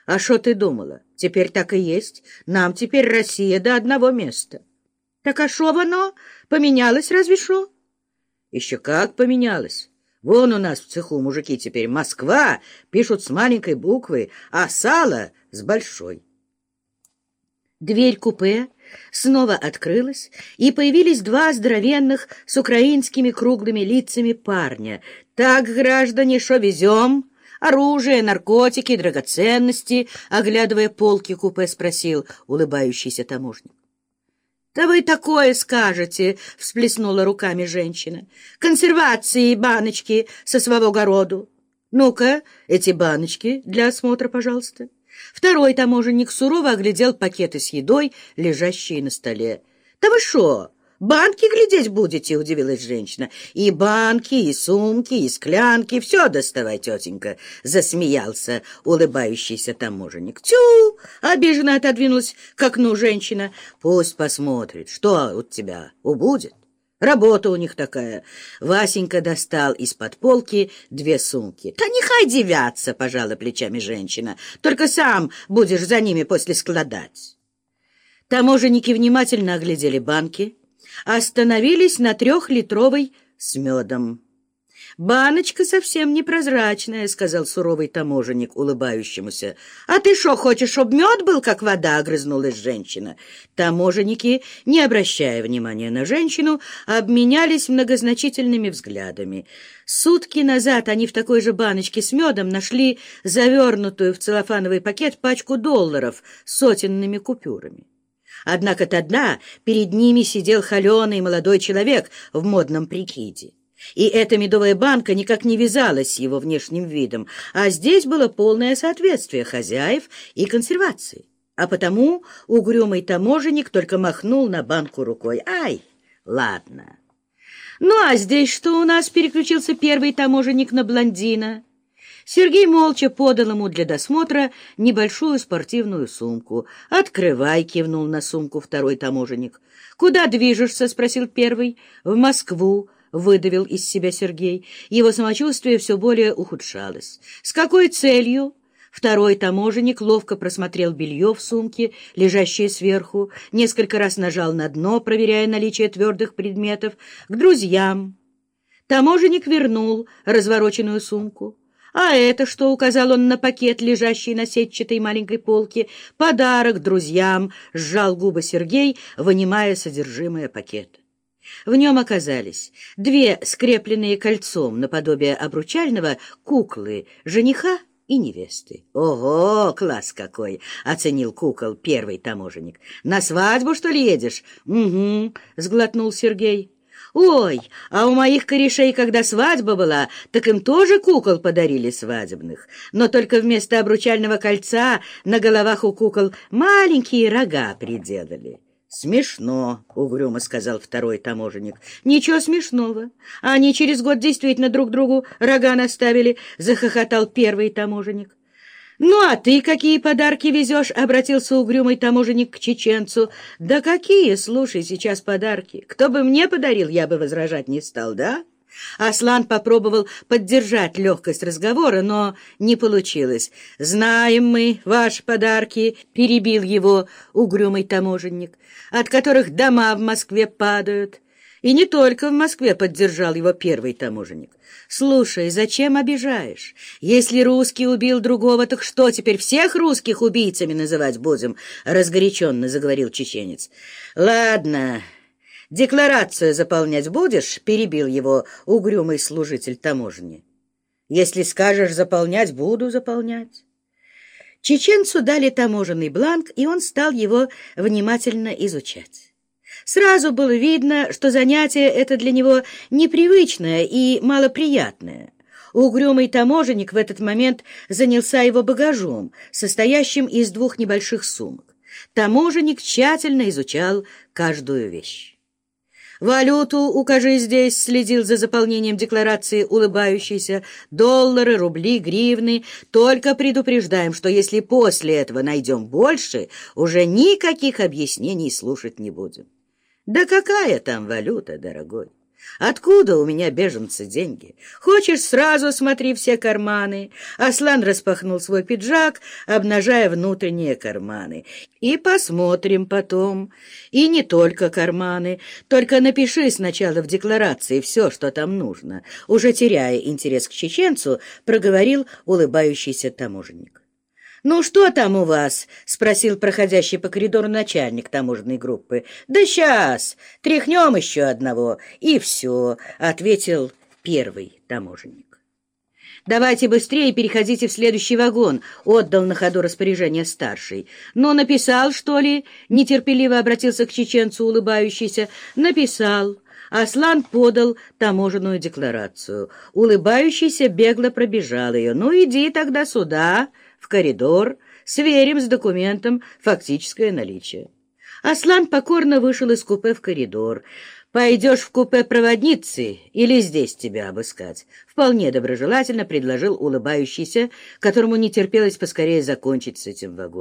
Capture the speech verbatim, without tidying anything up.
А что ты думала? Теперь так и есть. Нам теперь Россия до одного места. Так а шо оно? Поменялось разве шо? Еще как поменялось. Вон у нас в цеху мужики теперь «Москва» пишут с маленькой буквы, а «сало» с большой. Дверь купе снова открылась, и появились два здоровенных с украинскими круглыми лицами парня. «Так, граждане, шо везем? Оружие, наркотики, драгоценности?» Оглядывая полки купе, спросил улыбающийся таможник. «Да вы такое скажете!» — всплеснула руками женщина. «Консервации и баночки со своего городу. Ну-ка, эти баночки для осмотра, пожалуйста». Второй таможенник сурово оглядел пакеты с едой, лежащие на столе. «Да вы шо, банки глядеть будете?» — удивилась женщина. «И банки, и сумки, и склянки. Все доставай, тетенька!» — засмеялся улыбающийся таможенник. «Тю!» — обиженно отодвинулась к окну женщина. «Пусть посмотрит, что у тебя убудет. Работа у них такая». Васенька достал из-под полки две сумки. «Да нехай девятся!» — пожала плечами женщина. «Только сам будешь за ними после складать». Таможенники внимательно оглядели банки, остановились на трехлитровой с медом. «Баночка совсем непрозрачная», — сказал суровый таможенник улыбающемуся. «А ты шо, хочешь, чтоб мед был, как вода?» — огрызнулась женщина. Таможенники, не обращая внимания на женщину, обменялись многозначительными взглядами. Сутки назад они в такой же баночке с медом нашли завернутую в целлофановый пакет пачку долларов с сотенными купюрами. Однако тогда перед ними сидел холеный молодой человек в модном прикиде. И эта медовая банка никак не вязалась с его внешним видом, а здесь было полное соответствие хозяев и консервации. А потому угрюмый таможенник только махнул на банку рукой. «Ай, ладно». «Ну, а здесь что у нас?» — переключился первый таможенник на блондина. Сергей молча подал ему для досмотра небольшую спортивную сумку. «Открывай», — кивнул на сумку второй таможенник. «Куда движешься?» — спросил первый. «В Москву», — выдавил из себя Сергей. Его самочувствие все более ухудшалось. «С какой целью?» Второй таможенник ловко просмотрел белье в сумке, лежащее сверху, несколько раз нажал на дно, проверяя наличие твердых предметов. «К друзьям». Таможенник вернул развороченную сумку. «А это что?» — указал он на пакет, лежащий на сетчатой маленькой полке. «Подарок друзьям», — сжал губы Сергей, вынимая содержимое пакета. В нем оказались две скрепленные кольцом наподобие обручального куклы жениха и невесты. «Ого, класс какой!» — оценил кукол первый таможенник. «На свадьбу, что ли, едешь?» «Угу», — сглотнул Сергей. «Ой, а у моих корешей, когда свадьба была, так им тоже кукол подарили свадебных. Но только вместо обручального кольца на головах у кукол маленькие рога приделали». «Смешно», — угрюмо сказал второй таможенник. «Ничего смешного. Они через год действительно друг другу рога наставили», — захохотал первый таможенник. «Ну, а ты какие подарки везешь?» — обратился угрюмый таможенник к чеченцу. «Да какие, слушай, сейчас подарки. Кто бы мне подарил, я бы возражать не стал, да?» Аслан попробовал поддержать легкость разговора, но не получилось. «Знаем мы ваши подарки», — перебил его угрюмый таможенник, «от которых дома в Москве падают». И не только в Москве, — поддержал его первый таможенник. «Слушай, зачем обижаешь? Если русский убил другого, так что, теперь всех русских убийцами называть будем?» — разгоряченно заговорил чеченец. «Ладно, декларацию заполнять будешь?» — перебил его угрюмый служитель таможни. «Если скажешь заполнять, буду заполнять». Чеченцу дали таможенный бланк, и он стал его внимательно изучать. Сразу было видно, что занятие это для него непривычное и малоприятное. Угрюмый таможенник в этот момент занялся его багажом, состоящим из двух небольших сумок. Таможенник тщательно изучал каждую вещь. «Валюту укажи здесь», — следил за заполнением декларации улыбающийся. «Доллары, рубли, гривны. Только предупреждаем, что если после этого найдем больше, уже никаких объяснений слушать не будем». «Да какая там валюта, дорогой? Откуда у меня, беженцы, деньги? Хочешь, сразу смотри все карманы». Аслан распахнул свой пиджак, обнажая внутренние карманы. «И посмотрим потом. И не только карманы. Только напиши сначала в декларации все, что там нужно». Уже теряя интерес к чеченцу, проговорил улыбающийся таможенник. «Ну, что там у вас?» — спросил проходящий по коридору начальник таможенной группы. «Да сейчас! Тряхнем еще одного, и все», — ответил первый таможенник. «Давайте быстрее переходите в следующий вагон», — отдал на ходу распоряжение старший. «Ну, написал, что ли?» — нетерпеливо обратился к чеченцу улыбающийся. «Написал». Аслан подал таможенную декларацию. Улыбающийся бегло пробежал ее. «Ну, иди тогда сюда, в коридор, сверим с документом фактическое наличие». Аслан покорно вышел из купе в коридор. «Пойдешь в купе проводницы или здесь тебя обыскать?» Вполне доброжелательно предложил улыбающийся, которому не терпелось поскорее закончить с этим вагоном.